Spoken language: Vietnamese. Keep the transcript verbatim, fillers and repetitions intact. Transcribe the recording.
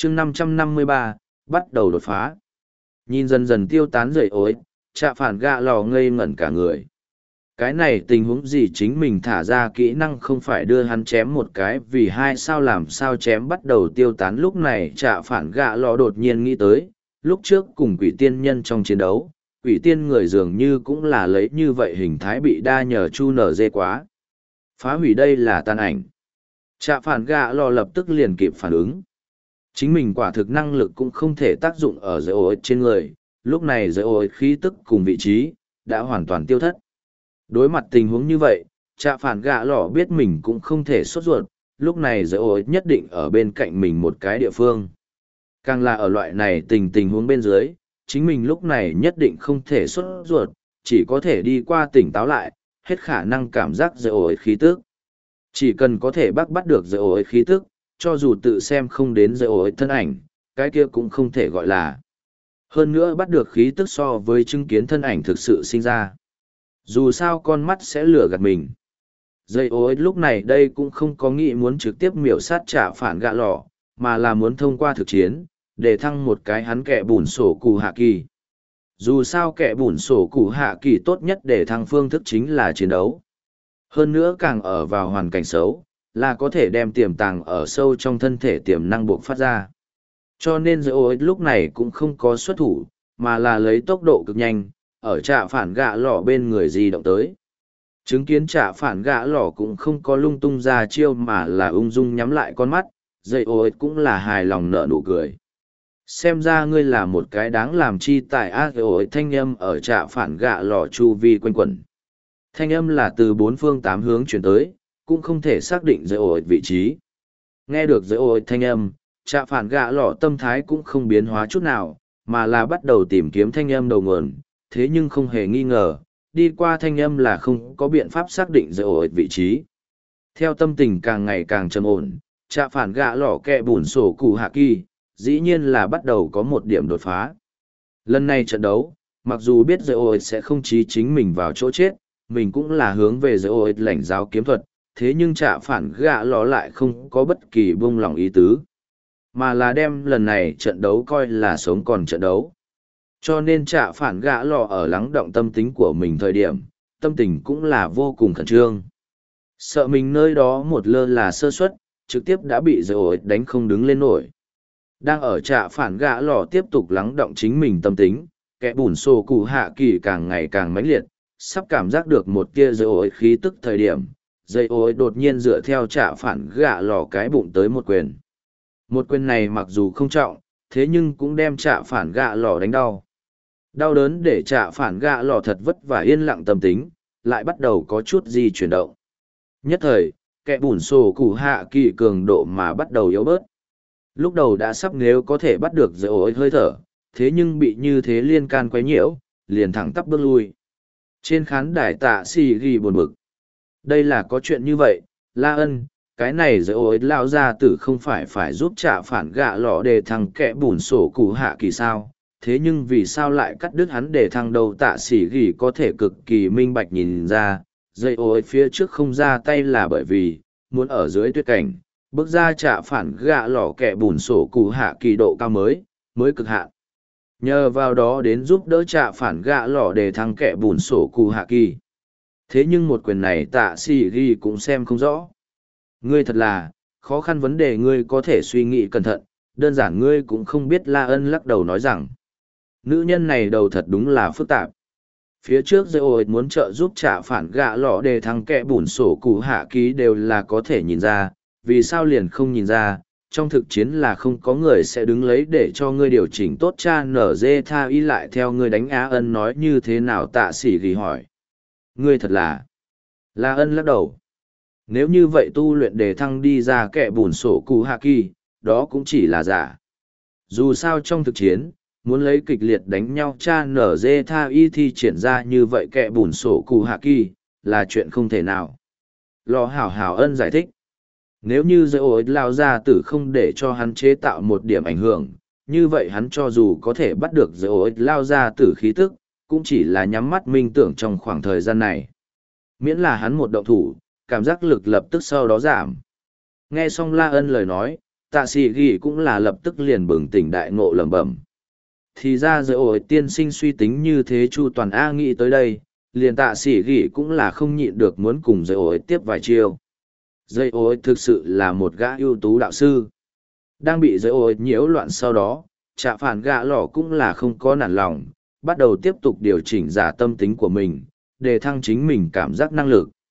chương năm trăm năm mươi ba, bắt đầu đột phá. Nhìn dần dần tiêu tán dậy ối, trạ phản gạ lò ngây ngẩn cả người. Cái này tình huống gì chính mình thả ra kỹ năng không phải đưa hắn chém một cái vì hai sao làm sao chém bắt đầu tiêu tán lúc này trạ phản gạ lò đột nhiên nghĩ tới, lúc trước cùng quỷ tiên nhân trong chiến đấu, quỷ tiên người dường như cũng là lấy như vậy hình thái bị đa nhờ chu nở dê quá. Phá hủy đây là tàn ảnh. Trạ phản gạ lò lập tức liền kịp phản ứng. Chính mình quả thực năng lực cũng không thể tác dụng ở giới ối trên người, lúc này giới ối khí tức cùng vị trí, đã hoàn toàn tiêu thất. Đối mặt tình huống như vậy, trạ phản gạ lò biết mình cũng không thể sốt ruột, lúc này giới ối nhất định ở bên cạnh mình một cái địa phương. Càng là ở loại này tình tình huống bên dưới, chính mình lúc này nhất định không thể sốt ruột, chỉ có thể đi qua tỉnh táo lại, hết khả năng cảm giác giới ối khí tức. Chỉ cần có thể bắt bắt được giới ối khí tức, cho dù tự xem không đến giới ối thân ảnh, cái kia cũng không thể gọi là. Hơn nữa bắt được khí tức so với chứng kiến thân ảnh thực sự sinh ra. Dù sao con mắt sẽ lừa gạt mình. Dây ối lúc này đây cũng không có nghĩ muốn trực tiếp miểu sát trả phản gạ lò, mà là muốn thông qua thực chiến, để thăng một cái hắn kẻ bùn sổ cụ hạ kỳ. Dù sao kẻ bùn sổ cụ hạ kỳ tốt nhất để thăng phương thức chính là chiến đấu. Hơn nữa càng ở vào hoàn cảnh xấu, là có thể đem tiềm tàng ở sâu trong thân thể tiềm năng buộc phát ra. Cho nên dây ối lúc này cũng không có xuất thủ, mà là lấy tốc độ cực nhanh, ở trạ phản gạ lò bên người di động tới. Chứng kiến trạ phản gạ lò cũng không có lung tung ra chiêu mà là ung dung nhắm lại con mắt, dây ối cũng là hài lòng nở nụ cười. Xem ra ngươi là một cái đáng làm chi tại ác ối thanh âm ở trạ phản gạ lò chu vi quanh quẩn. Thanh âm là từ bốn phương tám hướng chuyển tới, cũng không thể xác định dây ối vị trí. Nghe được dây ối thanh âm, trạ phản gạ lò tâm thái cũng không biến hóa chút nào, mà là bắt đầu tìm kiếm thanh âm đầu nguồn, thế nhưng không hề nghi ngờ, đi qua thanh âm là không có biện pháp xác định dây ối vị trí. Theo tâm tình càng ngày càng trầm ổn, trạ phản gạ lò kẹ bùn sổ cụ hạ kỳ, dĩ nhiên là bắt đầu có một điểm đột phá. Lần này trận đấu, mặc dù biết dây ối sẽ không chí chính mình vào chỗ chết, mình cũng là hướng về dây ối lãnh giáo kiếm thuật, thế nhưng trạ phản gạ lò lại không có bất kỳ buông lòng ý tứ, mà là đem lần này trận đấu coi là sống còn trận đấu. Cho nên trạ phản gạ lò ở lắng động tâm tính của mình thời điểm, tâm tình cũng là vô cùng khẩn trương. Sợ mình nơi đó một lơ là sơ suất, trực tiếp đã bị dây ối đánh không đứng lên nổi. Đang ở trạ phản gạ lò tiếp tục lắng động chính mình tâm tính, kẻ bùn sổ cụ hạ kỳ càng ngày càng mãnh liệt, sắp cảm giác được một tia dây ối khí tức thời điểm, dây ối đột nhiên dựa theo trạ phản gạ lò cái bụng tới một quyền. Một quyền này mặc dù không trọng, thế nhưng cũng đem trạ phản gạ lò đánh đau. Đau đớn để trạ phản gạ lò thật vất vả yên lặng tâm tính, lại bắt đầu có chút gì chuyển động. Nhất thời, kẻ bùn sổ cụ hạ kỳ cường độ mà bắt đầu yếu bớt. Lúc đầu đã sắp nếu có thể bắt được dây ối hơi thở, thế nhưng bị như thế liên can quấy nhiễu, liền thẳng tắp bước lui. Trên khán đài tạ xì ghi buồn bực. Đây là có chuyện như vậy, La Ân, cái này dây ối lao ra tử không phải phải giúp trả phản gạ lọ để thằng kẻ bùn sổ cụ hạ kỳ sao, thế nhưng vì sao lại cắt đứt hắn để thằng đầu tạ xì ghi có thể cực kỳ minh bạch nhìn ra, dây ối phía trước không ra tay là bởi vì, muốn ở dưới tuyết cảnh. Bước ra trả phản gạ lò kẻ bùn sổ cụ hạ kỳ độ cao mới, mới cực hạn. Nhờ vào đó đến giúp đỡ trả phản gạ lò để thăng kẻ bùn sổ cụ hạ kỳ. Thế nhưng một quyền này tạ xì ghi cũng xem không rõ. Ngươi thật là, khó khăn vấn đề ngươi có thể suy nghĩ cẩn thận, đơn giản ngươi cũng không biết La Ân lắc đầu nói rằng. Nữ nhân này đầu thật đúng là phức tạp. Phía trước dây ôi muốn trợ giúp trả phản gạ lò để thăng kẻ bùn sổ cụ hạ kỳ đều là có thể nhìn ra. Vì sao liền không nhìn ra, trong thực chiến là không có người sẽ đứng lấy để cho ngươi điều chỉnh tốt cha nở dê tha y lại theo ngươi đánh Á Ân nói như thế nào tạ sĩ ghi hỏi. Ngươi thật là... La Ân lắc đầu. Nếu như vậy tu luyện để thăng đi ra kẻ bùn sổ cụ hạ kỳ, đó cũng chỉ là giả. Dù sao trong thực chiến, muốn lấy kịch liệt đánh nhau cha nở dê tha y thi triển ra như vậy kẻ bùn sổ cụ hạ kỳ, là chuyện không thể nào. Lò hảo hảo Ân giải thích. Nếu như dây ối lao ra tử không để cho hắn chế tạo một điểm ảnh hưởng, như vậy hắn cho dù có thể bắt được dây ối lao ra tử khí tức, cũng chỉ là nhắm mắt minh tưởng trong khoảng thời gian này. Miễn là hắn một động thủ, cảm giác lực lập tức sau đó giảm. Nghe xong La Ân lời nói, tạ sĩ ghi cũng là lập tức liền bừng tỉnh đại ngộ lẩm bẩm. Thì ra dây ổi tiên sinh suy tính như thế chu toàn A nghĩ tới đây, liền tạ sĩ ghi cũng là không nhịn được muốn cùng dây ổi tiếp vài chiêu. Dây ổi thực sự là một gã ưu tú đạo sư. Đang bị dây ổi nhiễu loạn sau đó, trạ phản gạ lỏ cũng là không có nản lòng, bắt đầu tiếp tục điều chỉnh giả tâm tính của mình, để thăng chính mình cảm giác năng lực.